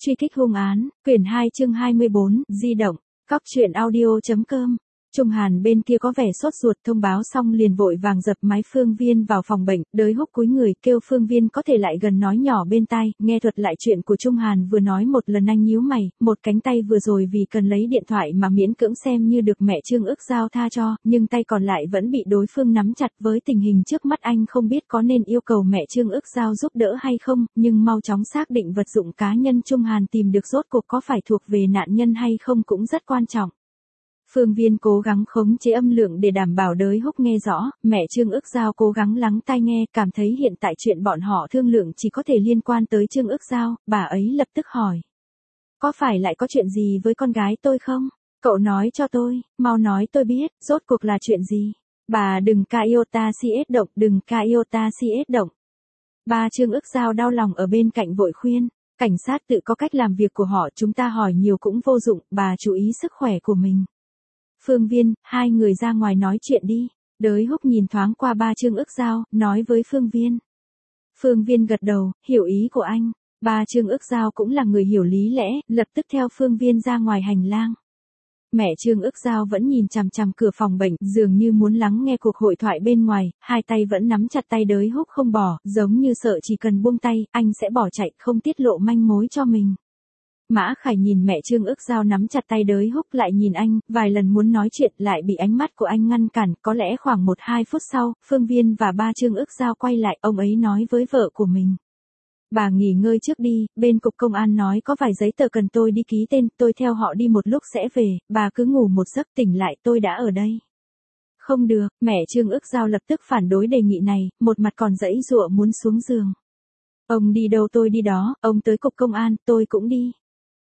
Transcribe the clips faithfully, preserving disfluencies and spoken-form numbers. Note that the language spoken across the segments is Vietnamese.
Truy kích hung án, quyển hai chương hai mươi bốn, di động, cóc truyện audio.com. Trung Hàn bên kia có vẻ sốt ruột, thông báo xong liền vội vàng dập máy Phương Viên vào phòng bệnh, Đới Húc cúi người kêu Phương Viên có thể lại gần nói nhỏ bên tai, nghe thuật lại chuyện của Trung Hàn vừa nói một lần. Anh nhíu mày, một cánh tay vừa rồi vì cần lấy điện thoại mà miễn cưỡng xem như được mẹ Trương Ức Giao tha cho, nhưng tay còn lại vẫn bị đối phương nắm chặt. Với tình hình trước mắt anh không biết có nên yêu cầu mẹ Trương Ức Giao giúp đỡ hay không, nhưng mau chóng xác định vật dụng cá nhân Trung Hàn tìm được rốt cuộc có phải thuộc về nạn nhân hay không cũng rất quan trọng. Phương Viên cố gắng khống chế âm lượng để đảm bảo Đới Húc nghe rõ, mẹ Trương Ức Giao cố gắng lắng tai nghe, cảm thấy hiện tại chuyện bọn họ thương lượng chỉ có thể liên quan tới Trương Ức Giao, bà ấy lập tức hỏi. Có phải lại có chuyện gì với con gái tôi không? Cậu nói cho tôi, mau nói tôi biết, rốt cuộc là chuyện gì? Bà đừng ca iota si ết động, đừng ca iota si ết động. Ba Trương Ức Giao đau lòng ở bên cạnh vội khuyên, cảnh sát tự có cách làm việc của họ, chúng ta hỏi nhiều cũng vô dụng, bà chú ý sức khỏe của mình. Phương Viên, hai người ra ngoài nói chuyện đi. Đới Húc nhìn thoáng qua ba Trương Ức Giao, nói với Phương Viên. Phương Viên gật đầu, hiểu ý của anh. Ba Trương Ức Giao cũng là người hiểu lý lẽ, lập tức theo Phương Viên ra ngoài hành lang. Mẹ Trương Ức Giao vẫn nhìn chằm chằm cửa phòng bệnh, dường như muốn lắng nghe cuộc hội thoại bên ngoài, hai tay vẫn nắm chặt tay Đới Húc không bỏ, giống như sợ chỉ cần buông tay, anh sẽ bỏ chạy, không tiết lộ manh mối cho mình. Mã Khải nhìn mẹ Trương Ức Giao nắm chặt tay Đới Húc lại nhìn anh, vài lần muốn nói chuyện lại bị ánh mắt của anh ngăn cản, có lẽ khoảng một hai phút sau, Phương Viên và ba Trương Ức Giao quay lại, ông ấy nói với vợ của mình. Bà nghỉ ngơi trước đi, bên cục công an nói có vài giấy tờ cần tôi đi ký tên, tôi theo họ đi một lúc sẽ về, bà cứ ngủ một giấc tỉnh lại tôi đã ở đây. Không được, mẹ Trương Ức Giao lập tức phản đối đề nghị này, một mặt còn giãy giụa muốn xuống giường. Ông đi đâu tôi đi đó, ông tới cục công an, tôi cũng đi.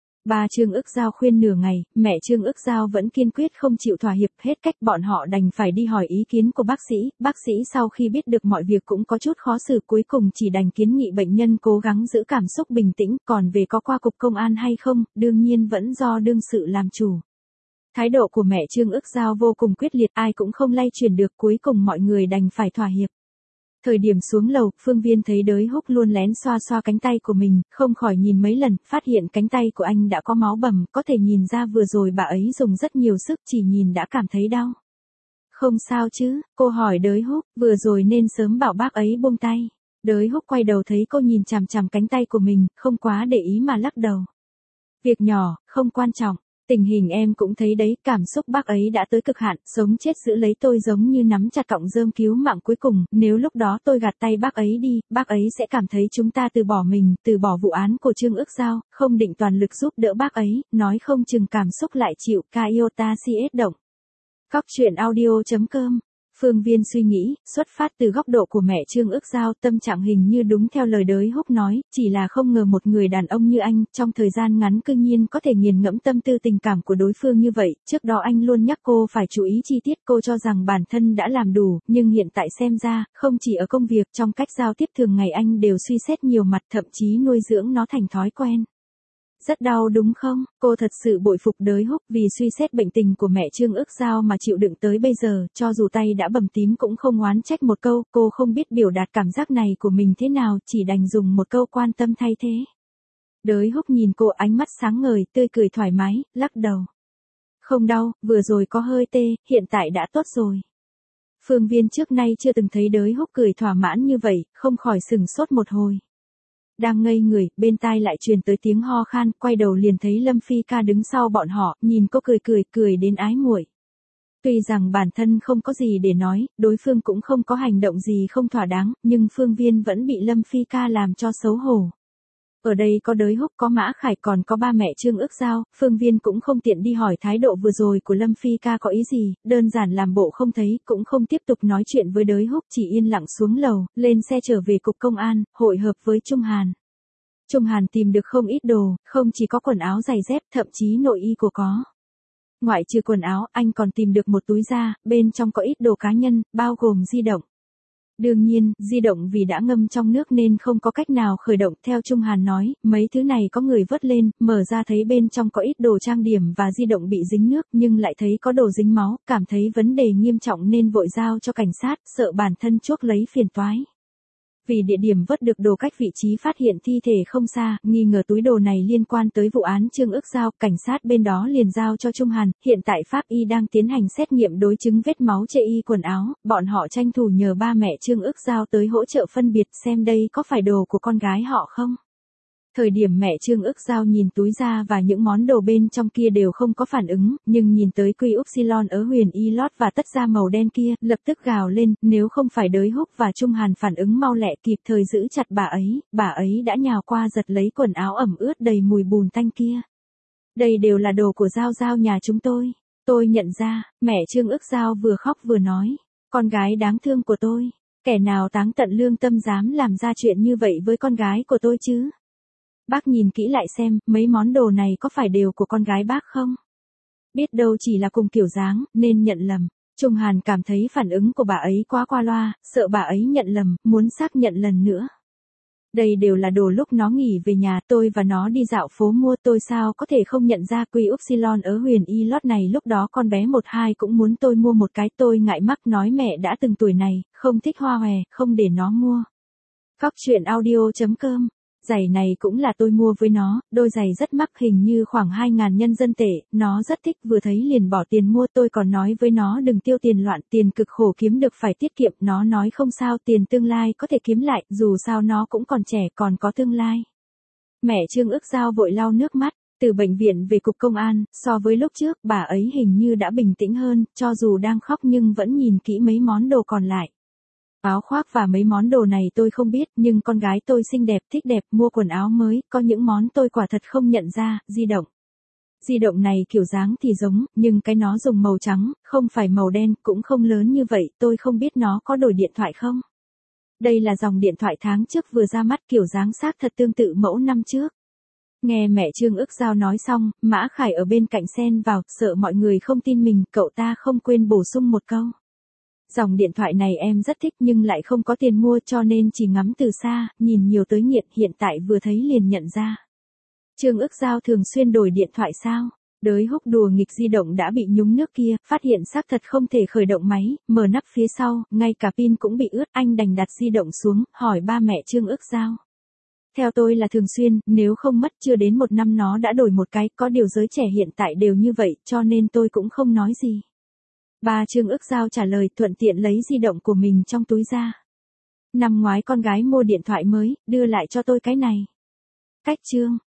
Ba Trương Ức Giao khuyên nửa ngày, mẹ Trương Ức Giao vẫn kiên quyết không chịu thỏa hiệp, hết cách bọn họ đành phải đi hỏi ý kiến của bác sĩ. Bác sĩ sau khi biết được mọi việc cũng có chút khó xử, cuối cùng chỉ đành kiến nghị bệnh nhân cố gắng giữ cảm xúc bình tĩnh, còn về có qua cục công an hay không, đương nhiên vẫn do đương sự làm chủ. Thái độ của mẹ Trương Ức Giao vô cùng quyết liệt, ai cũng không lay chuyển được, cuối cùng mọi người đành phải thỏa hiệp. Thời điểm xuống lầu, Phương Viên thấy Đới Húc luôn lén xoa xoa cánh tay của mình, không khỏi nhìn mấy lần, phát hiện cánh tay của anh đã có máu bầm, có thể nhìn ra vừa rồi bà ấy dùng rất nhiều sức, chỉ nhìn đã cảm thấy đau. Không sao chứ, cô hỏi Đới Húc, vừa rồi nên sớm bảo bác ấy buông tay. Đới Húc quay đầu thấy cô nhìn chằm chằm cánh tay của mình, không quá để ý mà lắc đầu. Việc nhỏ, không quan trọng. Tình hình em cũng thấy đấy, cảm xúc bác ấy đã tới cực hạn, sống chết giữ lấy tôi giống như nắm chặt cọng rơm cứu mạng cuối cùng, nếu lúc đó tôi gạt tay bác ấy đi, bác ấy sẽ cảm thấy chúng ta từ bỏ mình, từ bỏ vụ án của Trương Ức Giao, không định toàn lực giúp đỡ bác ấy, nói không chừng cảm xúc lại chịu, ca iota si ết động. Cóc truyện audio.com. Phương Viên suy nghĩ, xuất phát từ góc độ của mẹ Trương Ức Giao, tâm trạng hình như đúng theo lời Đới Húc nói, chỉ là không ngờ một người đàn ông như anh, trong thời gian ngắn cư nhiên có thể nghiền ngẫm tâm tư tình cảm của đối phương như vậy, trước đó anh luôn nhắc cô phải chú ý chi tiết, cô cho rằng bản thân đã làm đủ, nhưng hiện tại xem ra, không chỉ ở công việc, trong cách giao tiếp thường ngày anh đều suy xét nhiều mặt, thậm chí nuôi dưỡng nó thành thói quen. Rất đau đúng không? Cô thật sự bội phục Đới Húc vì suy xét bệnh tình của mẹ Trương Ức Giao mà chịu đựng tới bây giờ, cho dù tay đã bầm tím cũng không oán trách một câu, cô không biết biểu đạt cảm giác này của mình thế nào, chỉ đành dùng một câu quan tâm thay thế. Đới Húc nhìn cô ánh mắt sáng ngời, tươi cười thoải mái, lắc đầu. Không đau, vừa rồi có hơi tê, hiện tại đã tốt rồi. Phương Viên trước nay chưa từng thấy Đới Húc cười thỏa mãn như vậy, không khỏi sừng sốt một hồi. Đang ngây người, bên tai lại truyền tới tiếng ho khan, quay đầu liền thấy Lâm Phi Ca đứng sau bọn họ, nhìn cô cười cười, cười đến ái muội. Tuy rằng bản thân không có gì để nói, đối phương cũng không có hành động gì không thỏa đáng, nhưng Phương Viên vẫn bị Lâm Phi Ca làm cho xấu hổ. Ở đây có Đới Húc, có Mã Khải, còn có ba mẹ Trương Ức Giao, Phương Viên cũng không tiện đi hỏi thái độ vừa rồi của Lâm Phi Ca có ý gì, đơn giản làm bộ không thấy, cũng không tiếp tục nói chuyện với Đới Húc, chỉ yên lặng xuống lầu, lên xe trở về cục công an, hội hợp với Trung Hàn. Trung Hàn tìm được không ít đồ, không chỉ có quần áo giày dép, thậm chí nội y của có. Ngoại trừ quần áo, anh còn tìm được một túi da, bên trong có ít đồ cá nhân, bao gồm di động. Đương nhiên, di động vì đã ngâm trong nước nên không có cách nào khởi động, theo Trung Hàn nói, mấy thứ này có người vớt lên, mở ra thấy bên trong có ít đồ trang điểm và di động bị dính nước, nhưng lại thấy có đồ dính máu, cảm thấy vấn đề nghiêm trọng nên vội giao cho cảnh sát, sợ bản thân chuốc lấy phiền toái. Vì địa điểm vớt được đồ cách vị trí phát hiện thi thể không xa, nghi ngờ túi đồ này liên quan tới vụ án Trương Ức Giao, cảnh sát bên đó liền giao cho Trung Hàn, hiện tại pháp y đang tiến hành xét nghiệm đối chứng vết máu chê y quần áo, bọn họ tranh thủ nhờ ba mẹ Trương Ức Giao tới hỗ trợ phân biệt xem đây có phải đồ của con gái họ không. Thời điểm mẹ Trương Ức Giao nhìn túi da và những món đồ bên trong kia đều không có phản ứng, nhưng nhìn tới quy upsilon ở huyền y lót và tất da màu đen kia, lập tức gào lên, nếu không phải Đới Húc và Trung Hàn phản ứng mau lẹ kịp thời giữ chặt bà ấy, bà ấy đã nhào qua giật lấy quần áo ẩm ướt đầy mùi bùn tanh kia. Đây đều là đồ của Giao Giao nhà chúng tôi. Tôi nhận ra, mẹ Trương Ức Giao vừa khóc vừa nói, con gái đáng thương của tôi, kẻ nào táng tận lương tâm dám làm ra chuyện như vậy với con gái của tôi chứ? Bác nhìn kỹ lại xem, mấy món đồ này có phải đều của con gái bác không? Biết đâu chỉ là cùng kiểu dáng, nên nhận lầm. Trung Hàn cảm thấy phản ứng của bà ấy quá qua loa, sợ bà ấy nhận lầm, muốn xác nhận lần nữa. Đây đều là đồ lúc nó nghỉ về nhà, tôi và nó đi dạo phố mua, tôi sao có thể không nhận ra quy upsilon ở huyền y lót này, lúc đó con bé một hai cũng muốn tôi mua một cái, tôi ngại mắc nói mẹ đã từng tuổi này, không thích hoa hòe, không để nó mua. Cóc truyện audio chấm com. Giày này cũng là tôi mua với nó, đôi giày rất mắc, hình như khoảng hai ngàn nhân dân tệ, nó rất thích, vừa thấy liền bỏ tiền mua, tôi còn nói với nó đừng tiêu tiền loạn, tiền cực khổ kiếm được phải tiết kiệm, nó nói không sao, tiền tương lai có thể kiếm lại, dù sao nó cũng còn trẻ, còn có tương lai. Mẹ Trương Ức Giao vội lau nước mắt, từ bệnh viện về cục công an, so với lúc trước, bà ấy hình như đã bình tĩnh hơn, cho dù đang khóc nhưng vẫn nhìn kỹ mấy món đồ còn lại. Áo khoác và mấy món đồ này tôi không biết, nhưng con gái tôi xinh đẹp, thích đẹp, mua quần áo mới, có những món tôi quả thật không nhận ra, di động. Di động này kiểu dáng thì giống, nhưng cái nó dùng màu trắng, không phải màu đen, cũng không lớn như vậy, tôi không biết nó có đổi điện thoại không. Đây là dòng điện thoại tháng trước vừa ra mắt, kiểu dáng xác thật tương tự mẫu năm trước. Nghe mẹ Trương Ức Giao nói xong, Mã Khải ở bên cạnh xen vào, sợ mọi người không tin mình, cậu ta không quên bổ sung một câu. Dòng điện thoại này em rất thích nhưng lại không có tiền mua, cho nên chỉ ngắm từ xa, nhìn nhiều tới nghiện, hiện tại vừa thấy liền nhận ra. Trương Ức Giao thường xuyên đổi điện thoại sao? Đới Húc đùa nghịch di động đã bị nhúng nước kia, phát hiện xác thật không thể khởi động máy, mở nắp phía sau, ngay cả pin cũng bị ướt, anh đành đặt di động xuống, hỏi ba mẹ Trương Ức Giao. Theo tôi là thường xuyên, nếu không mất chưa đến một năm nó đã đổi một cái, có điều giới trẻ hiện tại đều như vậy, cho nên tôi cũng không nói gì. Ba Trương Ức Giao trả lời, thuận tiện lấy di động của mình trong túi ra. Năm ngoái con gái mua điện thoại mới, đưa lại cho tôi cái này. Cách Trương